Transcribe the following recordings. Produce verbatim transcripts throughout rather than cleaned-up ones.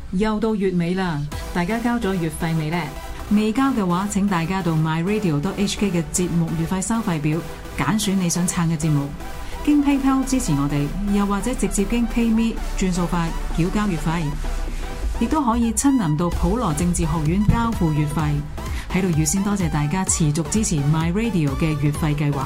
又到月尾啦，大家交咗月費未呢？未交嘅話，請大家到 my radio dot h k 嘅節目月費收費表揀選你想撐嘅節目，經 PayPal 支持我哋，又或者直接經 PayMe 轉數快繳交月費，亦都可以親臨到普羅政治學院交付月費。喺度預先多謝大家持續支持 My Radio 嘅月費計劃。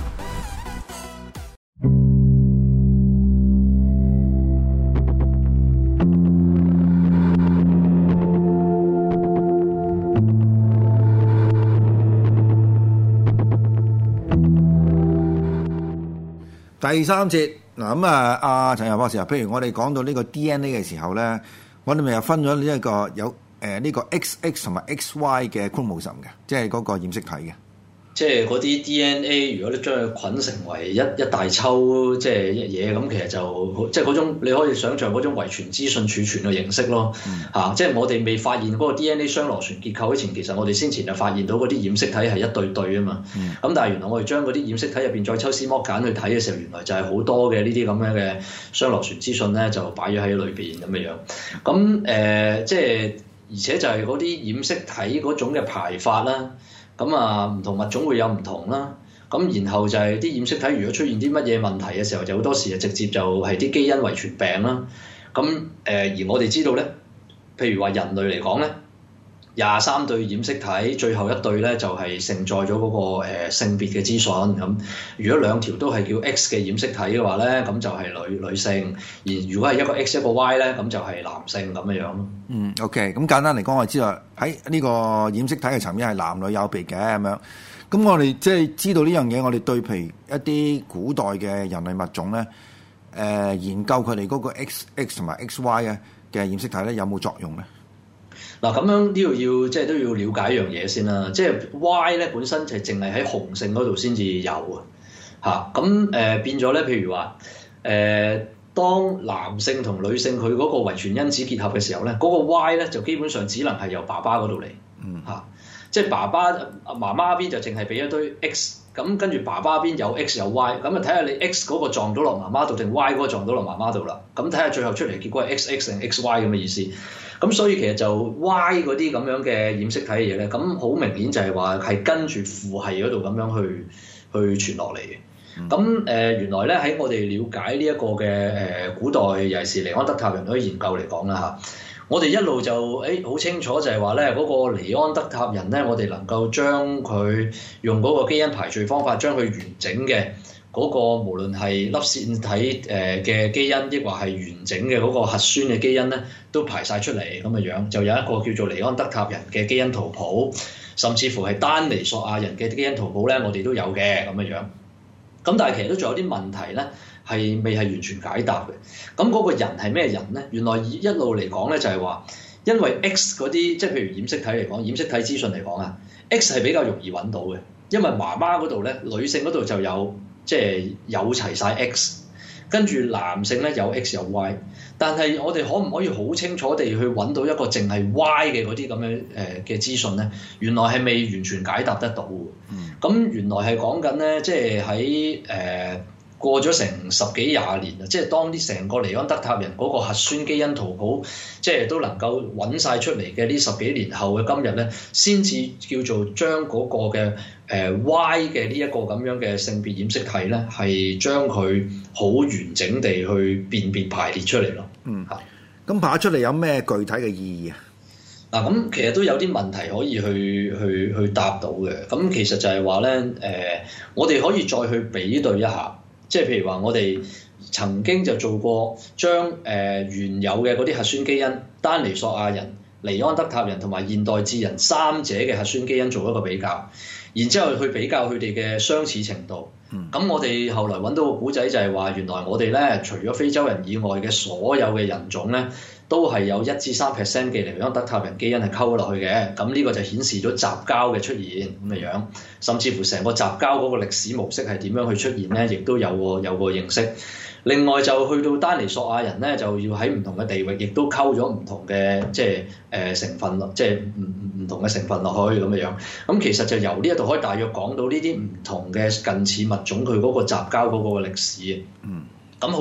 第三節嗱，咁啊，阿陳友博士啊，譬如我哋講到呢個 D N A 嘅時候咧，我哋咪又分咗呢一個有誒呢、呃這個 X X 同埋 X Y 嘅 chromosome 嘅，即係嗰個染色體嘅。 即係嗰啲 D N A，如果你將佢捆成為一一大抽即係嘢，咁其實就即係嗰種你可以想象嗰種遺傳資訊儲存嘅形式咯。嚇、嗯啊，即係我哋未發現嗰個 D N A 雙螺旋結構之前，其實我哋先前就發現到嗰啲染色體係一對對啊嘛。咁、嗯、但係原來我哋將嗰啲染色體入邊再抽絲剝繭去睇嘅時候，原來就係好多嘅呢啲咁樣嘅雙螺旋資訊咧，就擺咗喺裏邊咁嘅樣。咁誒、呃，即係而且就係嗰啲染色體嗰種嘅排法啦。咁啊，唔同物種會有唔同啦。咁然後就係啲染色體如果出現啲乜嘢問題嘅時候，就好多時就直接就係啲基因遺傳病啦。咁誒、呃，而我哋知道咧，譬如話人類嚟講咧，廿三對染色體，最後一對咧就係承載咗嗰個、呃、性別嘅資訊。咁如果兩條都係叫 X 嘅染色體嘅話咧，咁就係女女性；而如果係一個 X 一個 Y 咧，咁就係男性咁樣樣咯。 嗯 OK， 咁簡單嚟講，我知道喺呢個染色體嘅層面係男女有別嘅咁樣。咁我哋即係知道呢樣嘢，我哋對譬如一啲古代嘅人類物種咧，誒、呃、研究佢哋嗰個 X X 同埋 X Y 嘅嘅染色體咧，有冇作用咧？ 嗱，咁樣呢度要即係都要了解一樣嘢先啦，即係 Y 咧本身就係淨係喺雄性嗰度先至有啊，嚇咁誒變咗咧，譬如話誒、呃，當男性同女性佢嗰個遺傳因子結合嘅時候咧，嗰、那個 Y 咧就基本上只能係由爸爸嗰度嚟，嚇、嗯啊，即係爸爸媽媽邊就淨係俾一堆 X， 咁跟住爸爸邊有 X 有 Y， 咁啊睇下你 X 嗰個撞到落媽媽度定 Y 嗰個撞到落媽媽度啦，咁睇下最後出嚟結果係 X X 定 X Y 咁嘅意思。咁所以其實就 Y 嗰啲咁樣嘅染色體嘅嘢咧，咁好明顯就係話係跟住父系嗰度咁樣去去傳落嚟嘅。咁誒、呃、原來咧喺我哋了解呢一個嘅誒、呃、古代尤其是尼安德塔人嗰啲研究嚟講啦嚇，我哋一路就誒好、欸、清楚就係話咧嗰個尼安德塔人咧，我哋能夠將佢用嗰個基因排序方法將佢完整嘅。嗰個無論係粒線體誒嘅基因，抑或係完整嘅嗰個核酸嘅基因咧，都排晒出嚟咁嘅樣，就有一個叫做尼安德塔人嘅基因圖譜，甚至乎係丹尼索亞人嘅基因圖譜咧，我哋都有嘅咁嘅樣。咁但係其實都仲有啲問題咧，係未係完全解答嘅。咁嗰個人係咩人咧？原來一路嚟講咧，就係話，因為 X 嗰啲，即係譬如染色體嚟講，染色體資訊嚟講啊 ，X 係比較容易揾到嘅，因為媽媽嗰度咧，女性嗰度就有。即係有齊晒 X， 跟住男性咧有 X 有 Y， 但係我哋可唔可以好清楚地去揾到一個淨係 Y 嘅嗰啲咁樣誒嘅資訊咧？原來係未完全解答得到嘅。咁、嗯、原來係講緊咧，即係喺誒過咗成十幾廿年啊！即係當啲成個尼安德塔人嗰個核酸基因圖譜，即係都能夠揾晒出嚟嘅呢十幾年後嘅今日咧，先至叫做將嗰個嘅。誒、呃、Y 嘅呢一個咁樣嘅性別染色體咧，係將佢好完整地去辨別排列出嚟咯。 嗯，嚇，咁排出嚟有咩具體嘅意義啊？ 嗱，咁其實都有啲問題可以去去去答到嘅。咁其實就係話咧，誒、呃，我哋可以再去比對一下，即係譬如話我哋曾經就做過將誒、呃、原有嘅嗰啲核酸基因，丹尼索亞人、尼安德塔人同埋現代智人三者嘅核酸基因做一個比較。然之後去比較佢哋嘅相似程度，咁、嗯、我哋後來揾到個古仔就係話，原來我哋咧除咗非洲人以外嘅所有嘅人種咧，都係有一至三 percent 嘅尼安德塔人基因係溝落去嘅，咁呢個就顯示咗雜交嘅出現咁嘅樣，甚至乎成個雜交嗰個歷史模式係點樣去出現咧，亦都有個有個認識。另外就去到丹尼索亞人咧，就要喺唔同嘅地域，亦都溝咗唔同嘅即係誒、呃、成分落，即係唔唔同嘅成分落去咁嘅樣。咁其實就由呢一度可以大約講到呢啲唔同嘅近似物種佢嗰個雜交嗰個歷史。嗯。咁好啦，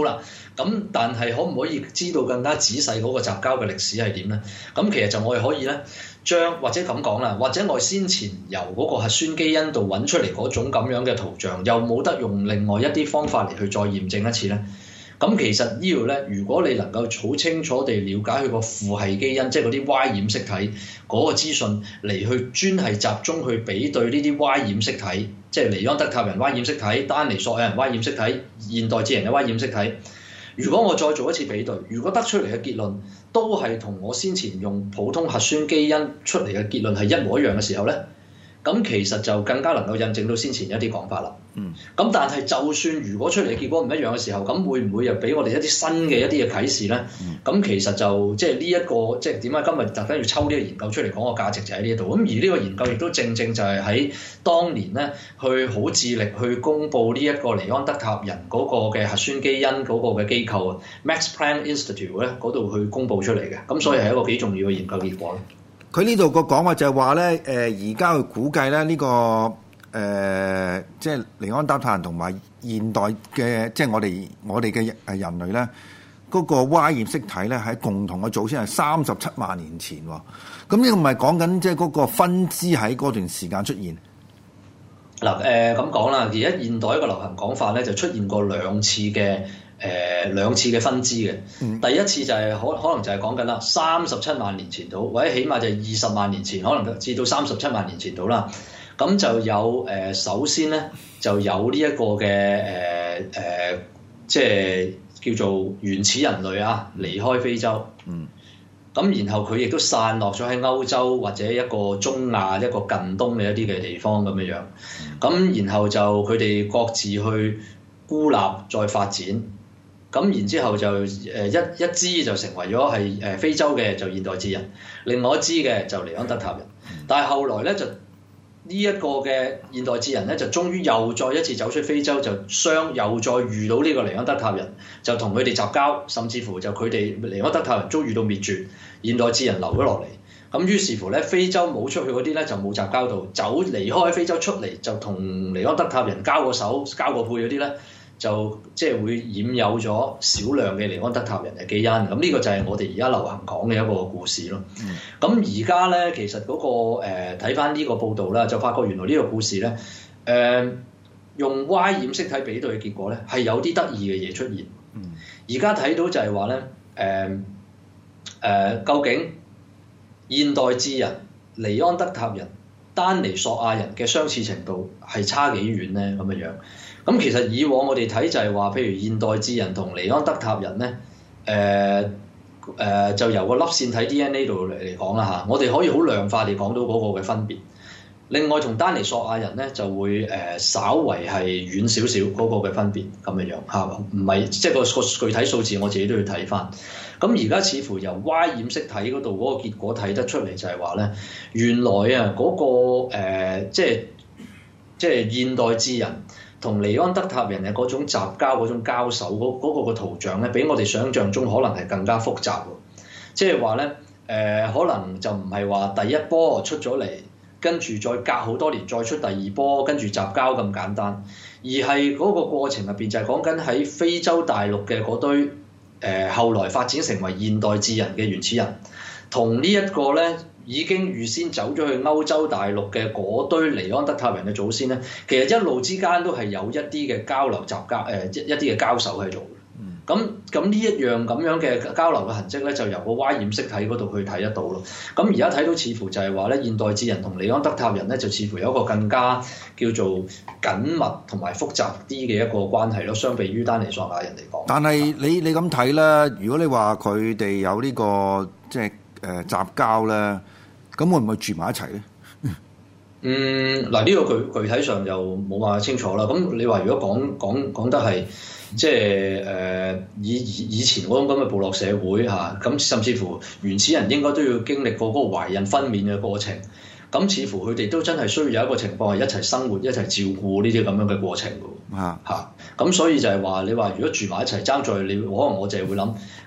咁但係可唔可以知道更加仔細嗰個雜交嘅歷史係點咧？咁其實就我哋可以咧將或者咁講啦，或者我哋先前由嗰個核酸基因度揾出嚟嗰種咁樣嘅圖像，又冇得用另外一啲方法嚟去再驗證一次咧？咁其實呢度咧，如果你能夠好清楚地了解佢個父系基因，即係嗰啲 Y 染色體嗰個資訊嚟去專係集中去比對呢啲 Y 染色體，即係尼安德塔人 Y 染色體、丹尼索亞人 Y 染色體、現代智人嘅 Y 染色體。如果我再做一次比對，如果得出嚟嘅結論都係同我先前用普通核酸基因出嚟嘅結論係一模一樣嘅時候咧，咁其實就更加能夠印證到先前一啲講法啦。嗯。咁但係就算如果出嚟嘅結果唔一樣嘅時候，咁會唔會又俾我哋一啲新嘅一啲嘅啟示咧？咁、嗯、其實就即係呢一個即係點解今日特登要抽呢個研究出嚟講個價值就喺呢度。咁而呢個研究亦都正正就係喺當年咧，去好致力去公佈呢一個尼安德塔人嗰個嘅核酸基因嗰個嘅機構啊 Max Planck Institute 咧嗰度去公佈出嚟嘅。咁所以係一個幾重要嘅研究結果。 佢呢度個講法就係話咧，誒而家去估計咧、這、呢個誒、呃、即係尼安德塔人同埋現代嘅即係我哋我哋嘅誒人類咧，嗰、那個 Y 染色體咧喺共同嘅祖先係三十七萬年前喎。咁呢個唔係講緊即係嗰個分支喺嗰段時間出現。 嗱誒咁講啦，而家現代一個流行講法咧就出現過兩次嘅。誒、呃、兩次嘅分支嘅，嗯、第一次就係、是、可可能就係講緊啦，三十七萬年前到，或者起碼就係二十萬年前，可能至到三十七萬年前到啦。咁就有誒、呃，首先咧就有呢一個嘅誒誒，即係叫做原始人類啊，離開非洲。嗯。咁然後佢亦都散落咗喺歐洲或者一個中亞一個近東嘅一啲嘅地方咁樣樣。咁、嗯、然後就佢哋各自去孤立再發展。咁然之後就誒一一支就成為咗係誒非洲嘅就現代智人，另外一支嘅就尼安德塔人。但係後來咧就呢一個嘅現代智人咧就終於又再一次走出非洲，就相又再遇到呢個尼安德塔人，就同佢哋雜交，甚至乎就佢哋尼安德塔人遭遇到滅絕，現代智人留咗落嚟。咁於是乎咧，非洲冇出去嗰啲咧就冇雜交到，走離開非洲出嚟就同尼安德塔人交個手交個配嗰啲咧。就即係會染有咗少量嘅尼安德塔人嘅基因，咁呢個就係我哋而家流行講嘅一個故事咯。咁而家咧，其實嗰、那個睇翻呢個報導啦，就發覺原來呢個故事咧，誒、呃、用 Y 染色體比對嘅結果咧，係有啲得意嘅嘢出現。而家睇到就係話咧，誒、呃、誒、呃、究竟現代智人、尼安德塔人、丹尼索亞人嘅相似程度係差幾遠咧？咁嘅樣。咁其實以往我哋睇就係話，譬如現代智人同尼安德塔人咧，誒、呃、誒、呃、就由個粒線體 D N A 度嚟嚟講啦嚇，我哋可以好量化地講到嗰個嘅分別。另外同丹尼索亞人咧就會誒、呃、稍為係遠少少嗰個嘅分別咁嘅樣嚇，唔係即係個個具體數字我自己都要睇翻。咁而家似乎由 Y 染色體嗰度嗰個結果睇得出嚟就係話咧，原來啊嗰、那個、呃、即係即係現代智人同尼安德塔人嘅嗰種雜交嗰種交手嗰嗰、那個嘅圖像咧，比我哋想象中可能係更加複雜喎。即係話咧，誒可能就唔係話第一波出咗嚟，跟住再隔好多年再出第二波，跟住雜交咁簡單，而係嗰個過程入邊就係講緊喺非洲大陸嘅嗰堆誒、呃、後來發展成為現代智人嘅原始人，同呢一個咧，已經預先走咗去歐洲大陸嘅嗰堆尼安德塔人嘅祖先咧，其實一路之間都係有一啲嘅交流雜交誒、呃、一一啲嘅交手喺度。咁咁呢一樣咁樣嘅交流嘅痕跡咧，就由個 Y 染色體嗰度去睇得到咯。咁而家睇到似乎就係話咧，現代智人同尼安德塔人咧，就似乎有一個更加叫做緊密同埋複雜啲嘅一個關係咯，相比於丹尼索亞人嚟講。但係你你咁睇啦，如果你話佢哋有呢、這個即係誒雜交咧，咁會唔會住埋一齊咧？ 嗯，嗱、這、呢個具具體上就冇辦法清楚啦。咁你話如果講講講得係即係誒以以以前嗰種咁嘅部落社會嚇，咁、啊、甚至乎原始人應該都要經歷過嗰個懷孕分娩嘅過程。咁似乎佢哋都真係需要有一個情況係一齊生活、一齊照顧呢啲咁樣嘅過程㗎喎。嚇咁、啊、所以就係話你話如果住埋一齊爭在你，可能我就係會諗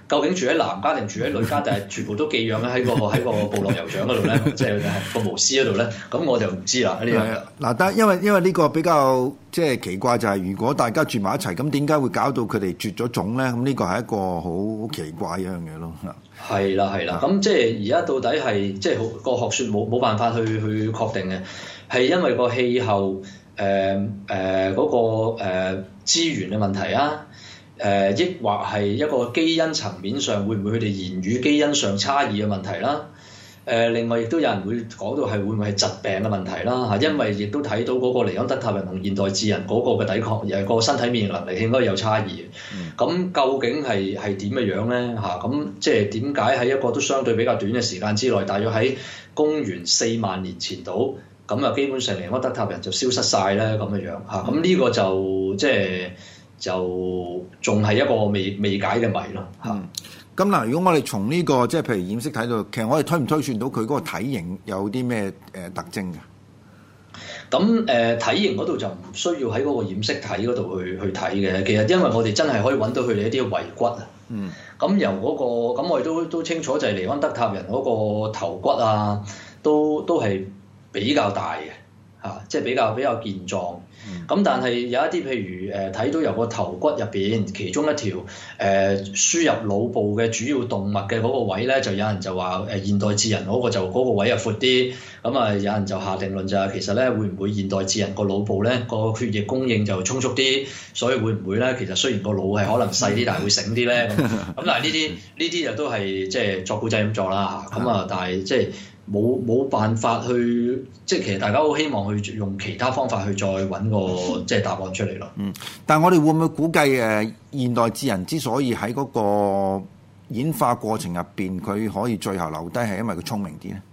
究竟住喺男家定住喺女家，定係全部都寄養喺個喺個部落酋長嗰度咧，即係個巫師嗰度咧？咁我就唔知啦。呢樣嗱，但因為因為呢個比較即係奇怪，就係如果大家住埋一齊，咁點解會搞到佢哋絕咗種咧？咁呢個係一個好奇怪一樣嘢咯。 係啦係啦，咁即係而家到底係即係個學説冇冇辦法去去確定嘅，係因為個氣候誒誒嗰個誒資源嘅問題啊。誒，抑或係一個基因層面上，會唔會佢哋言語基因上差異嘅問題啦？誒、呃，另外亦都有人會講到係會唔會係疾病嘅問題啦？嚇，因為亦都睇到嗰個尼安德塔人同現代智人嗰個嘅抵抗，誒個身體免疫能力應該有差異嘅。咁、嗯、究竟係係點嘅樣咧？嚇，咁即係點解喺一個都相對比較短嘅時間之內，大約喺公元四萬年前度，咁啊基本上尼安德塔人就消失晒咧咁嘅樣嚇。咁呢個就即係。就仲係一個未未解嘅謎咯嚇。 咁嗱、嗯，如果我哋從呢、這個即係譬如染色睇到，其實我哋推唔推算到佢嗰個體型有啲咩誒特徵嘅？咁誒、 呃、體型嗰度就唔需要喺嗰個染色體嗰度去去睇嘅。其實因為我哋真係可以揾到佢哋一啲遺骨啊。嗯。咁由嗰、那個咁我哋都都清楚就係尼安德塔人嗰個頭骨啊，都都係比較大嘅嚇、啊，即係比較比較健壯。咁、嗯、但係有一啲譬如誒睇、呃、到由個頭骨入邊其中一條誒、呃、輸入腦部嘅主要動脈嘅嗰個位咧，就有人就話誒、呃、現代智人嗰個就嗰、嗰個位又闊啲，咁啊有人就下定論就係其實咧會唔會現代智人個腦部咧個血液供應就充足啲，所以會唔會咧其實雖然個腦係可能細啲，但係會醒啲咧咁，咁但係呢啲呢啲又都係即係作古仔咁做啦，咁啊但係即係。冇冇辦法去，即係其實大家好希望去用其他方法去再揾個即係答案出嚟咯。 嗯，但係我哋會唔會估計誒現代智人之所以喺嗰個演化過程入邊佢可以最後留低，係因為佢聰明啲咧？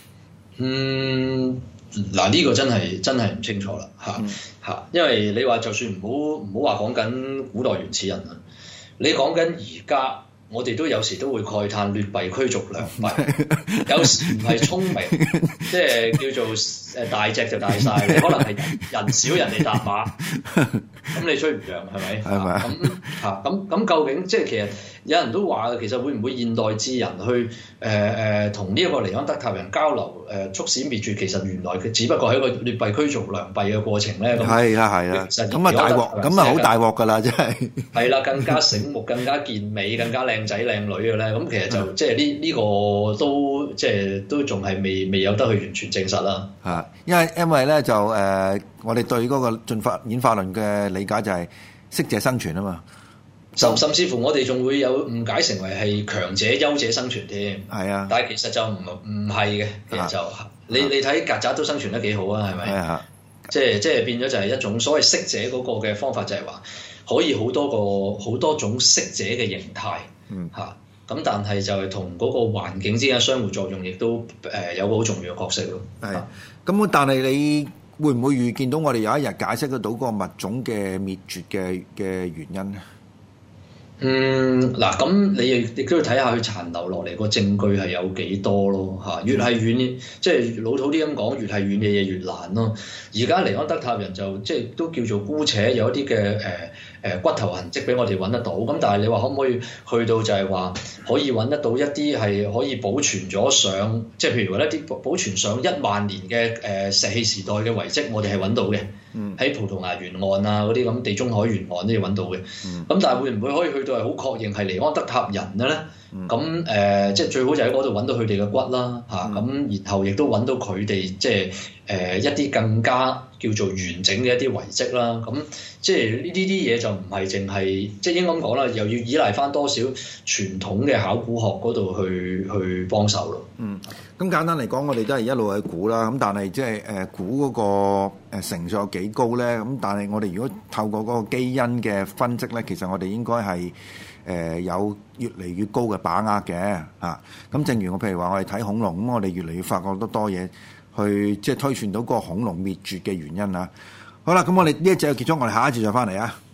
嗯，嗱呢個真係真係唔清楚啦嚇嚇，因為你話就算唔好唔好話講緊古代原始人啊，你講緊而家。我哋都有時都會慨嘆劣幣驅逐良幣，有時唔係聰明，即係叫做誒大隻就大晒，你可能係人少人哋搭馬，咁你吹唔漲係咪？係咪？咁嚇咁咁究竟即係其實有人都話其實會唔會現代智人去誒誒同呢一個尼安德塔人交流誒、呃、促使滅絕？其實原來佢只不過係一個劣幣驅逐良幣嘅過程咧。係啊係啊，咁啊大鑊，咁啊好大鑊㗎啦，真係。係啦，更加醒目，更加健美，更加靚。靚仔靚女嘅咧，咁其實就即係呢呢個都即係都仲係未未有得去完全證實啦。嚇，因為因為咧就誒、呃，我哋對嗰個進化演化論嘅理解就係適者生存啊嘛。甚甚至乎我哋仲會有誤解成為係強者優者生存添。係啊，但係其實就唔唔係嘅，其實就、啊、你你睇曱甴都生存得幾好啊，係咪？係啊，即係即係變咗就係一種所謂適者嗰個嘅方法，就係話可以好多個好多種適者嘅形態。嗯嚇，咁但係就係同嗰個環境之間相互作用，亦都誒有個好重要嘅角色咯。係，咁但係你會唔會預見到我哋有一日解釋得到嗰個物種嘅滅絕嘅嘅原因咧？嗯，嗱，咁你亦亦都要睇下佢殘留落嚟個證據係有幾多咯嚇，越係遠，即係老土啲咁講，越係遠嘅嘢越難咯。而家尼安德塔人就即係都叫做姑且有一啲嘅誒誒骨頭痕跡俾我哋揾得到，咁但係你話可唔可以去到就係話可以揾得到一啲係可以保存咗上，即係譬如話一啲保存上一萬年嘅誒石器時代嘅遺跡，我哋係揾到嘅。嗯，喺葡萄牙沿岸啊嗰啲咁地中海沿岸都要揾到嘅。嗯，咁但係會唔會可以去到係好確認係尼安德塔人嘅咧？咁誒、嗯呃，即係最好就喺嗰度揾到佢哋嘅骨啦，嚇、嗯！咁、啊、然後亦都揾到佢哋即係誒、呃、一啲更加叫做完整嘅一啲遺跡啦。咁即係呢呢啲嘢就唔係淨係即係應該咁講啦，又要依賴翻多少傳統嘅考古學嗰度去去幫手咯。嗯，咁簡單嚟講，我哋都係一路去估啦。咁但係即係誒估嗰個誒成數有幾高咧？咁但係我哋如果透過嗰個基因嘅分析咧，其實我哋應該係。誒、呃、有越嚟越高嘅把握嘅啊！咁正如我譬如話，我哋睇恐龍，咁我哋越嚟越發覺得多嘢，去即係推算到嗰個恐龍滅絕嘅原因啊！好啦，咁我哋呢一節就結束，我哋下一節再翻嚟啊！